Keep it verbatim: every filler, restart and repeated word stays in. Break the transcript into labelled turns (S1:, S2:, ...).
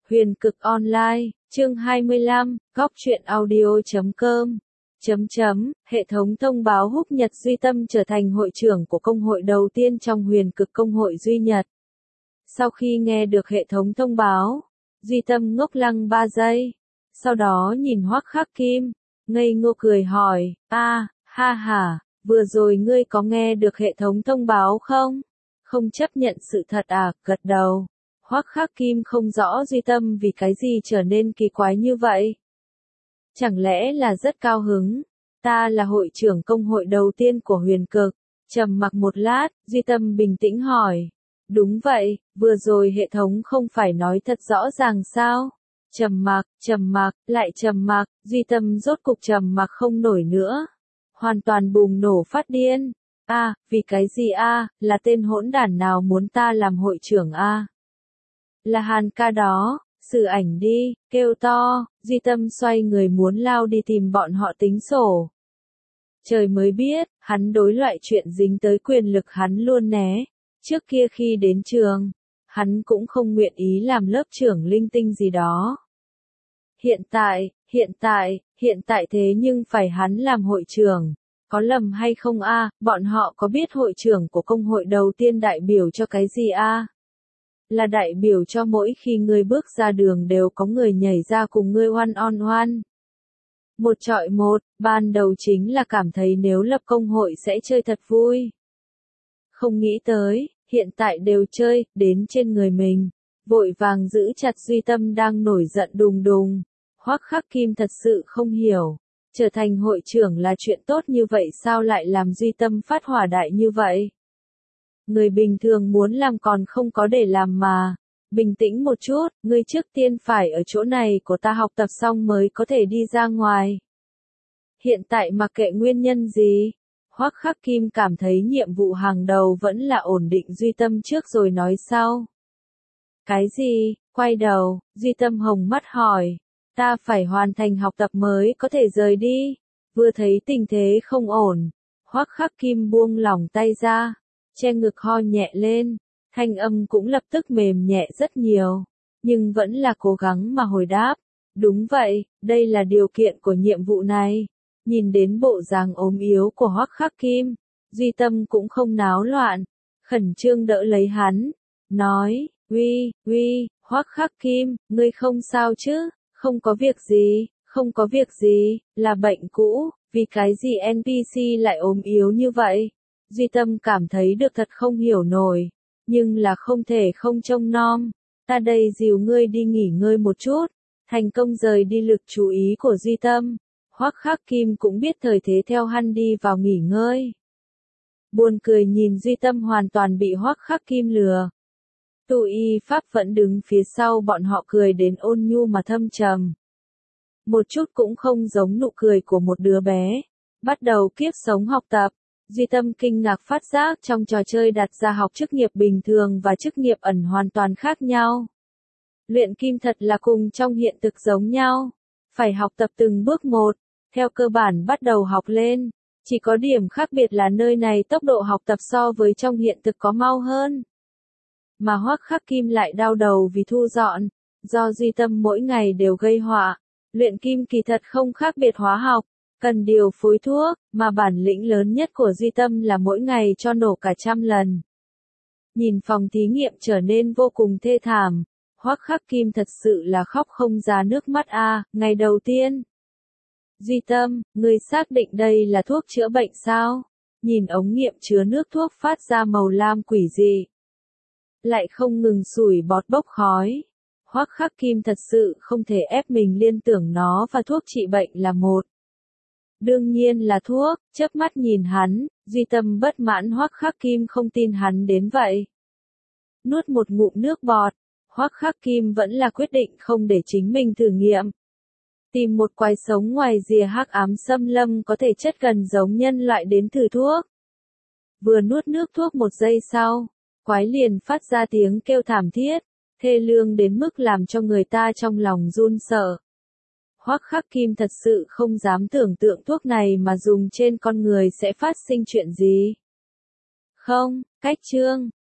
S1: Huyền cực online, chương hai mươi lăm, góc truyện audio chấm com. Chấm chấm, hệ thống thông báo húc nhật Duy Tâm trở thành hội trưởng của công hội đầu tiên trong huyền cực công hội Duy Nhật. Sau khi nghe được hệ thống thông báo, Duy Tâm ngốc lăng ba giây. Sau đó nhìn Hoắc Khắc Kim, ngây ngô cười hỏi, a, ha ha, vừa rồi ngươi có nghe được hệ thống thông báo không? Không chấp nhận sự thật à, gật đầu. Hoắc Khắc Kim không rõ Duy Tâm vì cái gì trở nên kỳ quái như vậy. Chẳng lẽ là rất cao hứng? Ta là hội trưởng công hội đầu tiên của huyền cực. Trầm mặc một lát, Duy Tâm bình tĩnh hỏi. Đúng vậy, vừa rồi hệ thống không phải nói thật rõ ràng sao? Trầm mặc, trầm mặc, lại trầm mặc, Duy Tâm rốt cục trầm mặc không nổi nữa. Hoàn toàn bùng nổ phát điên. A, à, vì cái gì a, à, là tên hỗn đản nào muốn ta làm hội trưởng a? À? Là Hàn ca đó, xử ảnh đi, kêu to, Duy Tâm xoay người muốn lao đi tìm bọn họ tính sổ. Trời mới biết, hắn đối loại chuyện dính tới quyền lực hắn luôn né. Trước kia khi đến trường, hắn cũng không nguyện ý làm lớp trưởng linh tinh gì đó. Hiện tại, hiện tại, hiện tại thế nhưng phải hắn làm hội trưởng. Có lầm hay không a? À, bọn họ có biết hội trưởng của công hội đầu tiên đại biểu cho cái gì a? À? Là đại biểu cho mỗi khi ngươi bước ra đường đều có người nhảy ra cùng ngươi one on one. Một chọi một, ban đầu chính là cảm thấy nếu lập công hội sẽ chơi thật vui. Không nghĩ tới, hiện tại đều chơi, đến trên người mình. Vội vàng giữ chặt Duy Tâm đang nổi giận đùng đùng. Hoắc Khắc Kim thật sự không hiểu. Trở thành hội trưởng là chuyện tốt như vậy sao lại làm Duy Tâm phát hỏa đại như vậy? Người bình thường muốn làm còn không có để làm mà. Bình tĩnh một chút, ngươi trước tiên phải ở chỗ này của ta học tập xong mới có thể đi ra ngoài. Hiện tại mặc kệ nguyên nhân gì, Hoắc Khắc Kim cảm thấy nhiệm vụ hàng đầu vẫn là ổn định Duy Tâm trước rồi nói sau. Cái gì? Quay đầu, Duy Tâm hồng mắt hỏi. Ta phải hoàn thành học tập mới có thể rời đi. Vừa thấy tình thế không ổn, Hoắc Khắc Kim buông lỏng tay ra, che ngực ho nhẹ lên, thanh âm cũng lập tức mềm nhẹ rất nhiều, nhưng vẫn là cố gắng mà hồi đáp. Đúng vậy, đây là điều kiện của nhiệm vụ này. Nhìn đến bộ dáng ốm yếu của Hoắc Khắc Kim, Duy Tâm cũng không náo loạn, khẩn trương đỡ lấy hắn, nói, uy, uy, Hoắc Khắc Kim, ngươi không sao chứ? Không có việc gì, không có việc gì, là bệnh cũ, vì cái gì en pê xê lại ốm yếu như vậy? Duy Tâm cảm thấy được thật không hiểu nổi, nhưng là không thể không trông nom. Ta đây dìu ngươi đi nghỉ ngơi một chút. Thành công rời đi lực chú ý của Duy Tâm. Hoắc Khắc Kim cũng biết thời thế theo hắn đi vào nghỉ ngơi. Buồn cười nhìn Duy Tâm hoàn toàn bị Hoắc Khắc Kim lừa. Tu y pháp vẫn đứng phía sau bọn họ cười đến ôn nhu mà thâm trầm. Một chút cũng không giống nụ cười của một đứa bé. Bắt đầu kiếp sống học tập, Duy Tâm kinh ngạc phát giác trong trò chơi đặt ra học chức nghiệp bình thường và chức nghiệp ẩn hoàn toàn khác nhau. Luyện kim thật là cùng trong hiện thực giống nhau. Phải học tập từng bước một, theo cơ bản bắt đầu học lên. Chỉ có điểm khác biệt là nơi này tốc độ học tập so với trong hiện thực có mau hơn. Mà Hoắc Khắc Kim lại đau đầu vì thu dọn, do Duy Tâm mỗi ngày đều gây họa. Luyện kim kỳ thật không khác biệt hóa học, cần điều phối thuốc, mà bản lĩnh lớn nhất của Duy Tâm là mỗi ngày cho nổ cả trăm lần. Nhìn phòng thí nghiệm trở nên vô cùng thê thảm, Hoắc Khắc Kim thật sự là khóc không ra nước mắt a, à, ngày đầu tiên. Duy Tâm, ngươi xác định đây là thuốc chữa bệnh sao? Nhìn ống nghiệm chứa nước thuốc phát ra màu lam quỷ dị. Lại không ngừng sủi bọt bốc khói. Hoắc Khắc Kim thật sự không thể ép mình liên tưởng nó và thuốc trị bệnh là một. Đương nhiên là thuốc, chớp mắt nhìn hắn, Duy Tâm bất mãn Hoắc Khắc Kim không tin hắn đến vậy. Nuốt một ngụm nước bọt, Hoắc Khắc Kim vẫn là quyết định không để chính mình thử nghiệm. Tìm một quái sống ngoài rìa hắc ám xâm lâm có thể chất gần giống nhân loại đến thử thuốc. Vừa nuốt nước thuốc một giây sau, quái liền phát ra tiếng kêu thảm thiết, thê lương đến mức làm cho người ta trong lòng run sợ. Hoắc Khắc Kim thật sự không dám tưởng tượng thuốc này mà dùng trên con người sẽ phát sinh chuyện gì. Không, cách chương,